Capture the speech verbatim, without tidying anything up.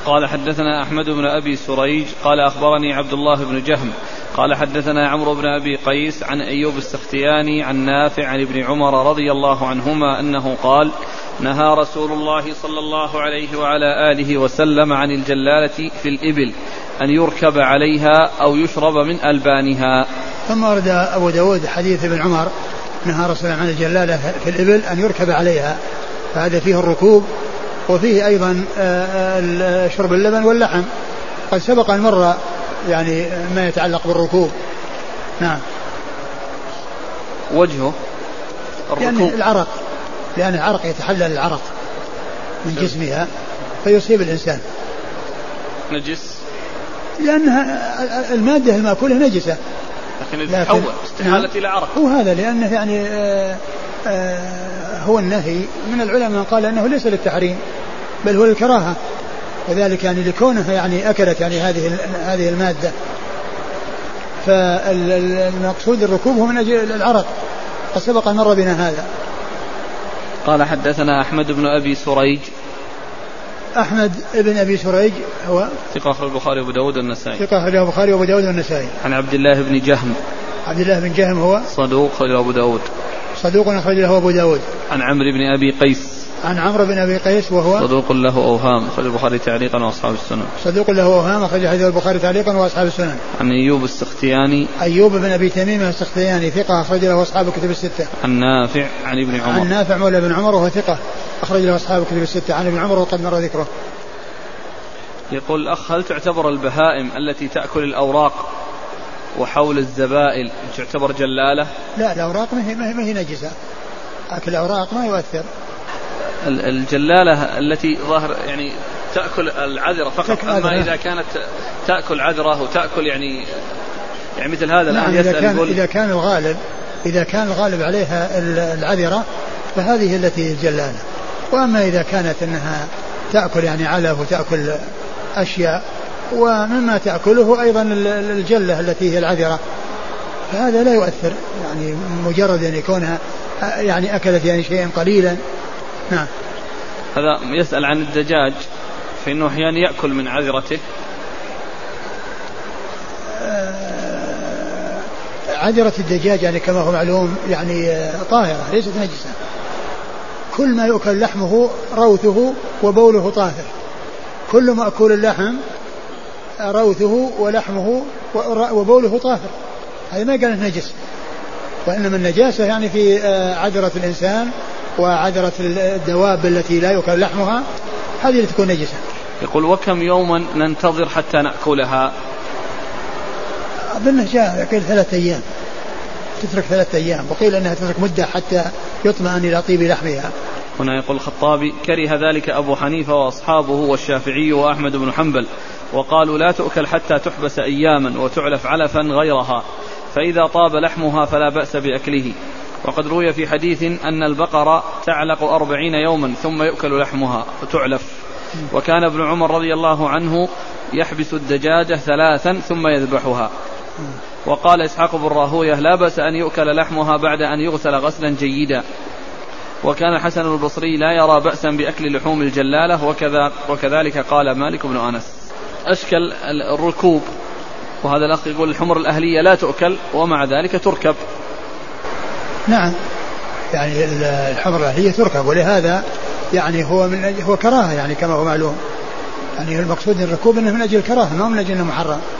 قال حدثنا أحمد بن أبي سريج قال أخبرني عبد الله بن جهم قال حدثنا عمرو بن أبي قيس عن أيوب السختياني عن نافع عن ابن عمر رضي الله عنهما أنه قال نهى رسول الله صلى الله عليه وعلى آله وسلم عن الجلالة في الإبل أن يركب عليها أو يشرب من ألبانها. ثم ورد أبو داود حديث ابن عمر نهى رسول الله عن الجلالة في الإبل أن يركب عليها، فهذا فيه الركوب وفيه أيضا شرب اللبن واللحم. قد سبق أن مر يعني ما يتعلق بالركوب. نعم. وجهه الركوب يعني العرق، لأن العرق يتحلل العرق من جسمها فيصيب الإنسان. نجس لأنها المادة المأكولة نجسة، لكن تتحول استحالة إلى عرق. هو هذا لأنه يعني آآ آآ هو النهي من العلماء من قال أنه ليس للتحريم بل هو للكراهة، وذلك يعني لكونها يعني أكلت يعني هذه هذه المادة. فالمقصود الركوب هو من أجل العرق، فسبق مر بنا هذا. قال حدثنا أحمد بن أبي سريج. أحمد بن أبي سريج هو ثقة أخرجه البخاري وأبو داود والنسائي. ثقة أخرجه البخاري وأبو داود والنسائي. عن عبد الله بن جهم. عبد الله بن جهم هو صدوق أخرجه أبو داود. صدوق أخرج له أبو داود. عن عمرو بن أبي قيس. عن عمرو بن أبي قيس وهو صدوق له أوهام أخرج البخاري تعليقا وأصحاب السنن. صدوق له أوهام أخرج حديث البخاري تعليقا وأصحاب السنن. عن أيوب السختياني. أيوب بن أبي تميم السختياني ثقة أخرج له أصحاب الكتب الستة. عن نافع عن ابن عمر. عن نافع مولى بن عمر وهو ثقة أخرج له أصحاب الكتب الستة. عن ابن عمر وقد مر ذكره. يقول الأخ هل تعتبر البهائم التي تأكل الأوراق وحول الزبائل تعتبر جلالة؟ لا، الأوراق ما هي, ما هي نجسة، أكل الأوراق ما يؤثر. الجلالة التي ظاهر يعني تأكل العذرة فقط، أما إذا كانت تأكل عذرة وتأكل يعني يعني مثل هذا الآن نعم. يسأل إذا كان, يقول إذا كان الغالب إذا كان الغالب عليها العذرة فهذه التي الجلالة. وأما إذا كانت أنها تأكل يعني علف وتأكل أشياء ومما تأكله أيضا الجلة التي هي العذرة فهذا لا يؤثر، يعني مجرد أن يكونها يعني أكلت يعني شيئا قليلا. نعم. هذا يسأل عن الدجاج فإنه أحيانا يأكل من عذرته. آه عذرة الدجاج يعني كما هو معلوم يعني طاهرة ليست نجسة. كل ما يؤكل لحمه روثه وبوله طاهر. كل مأكول اللحم روثه ولحمه وبوله طاهر، هذا ما قال نجس. وإنما النجاسة يعني في عذرة الإنسان وعذرة الدواب التي لا يؤكل لحمها، هذه اللي تكون نجسة. يقول وكم يوما ننتظر حتى نأكلها؟ أظن جاء يقول ثلاثة أيام، تترك ثلاثة أيام، وقيل أنها تترك مدة حتى يطمئن إلى طيب لحمها. هنا يقول الخطابي كره ذلك أبو حنيفة وأصحابه والشافعي وأحمد بن حنبل، وقالوا لا تؤكل حتى تحبس أياما وتعلف علفا غيرها، فإذا طاب لحمها فلا بأس بأكله. وقد روي في حديث أن البقرة تعلق أربعين يوما ثم يؤكل لحمها وتعلف. وكان ابن عمر رضي الله عنه يحبس الدجاجة ثلاثا ثم يذبحها. وقال إسحاق بن راهويه لا بأس أن يؤكل لحمها بعد أن يغسل غسلا جيدا. وكان الحسن البصري لا يرى بأسا بأكل لحوم الجلالة، وكذا وكذلك قال مالك بن أنس. أشكل الركوب، وهذا الأخ يقول الحمر الأهلية لا تؤكل ومع ذلك تركب. نعم، يعني الحمر الأهلية تركب، ولهذا يعني هو من هو كراهة يعني كما هو معلوم، يعني المقصود الركوب انه من اجل الكراهه ما من اجل انه محرم.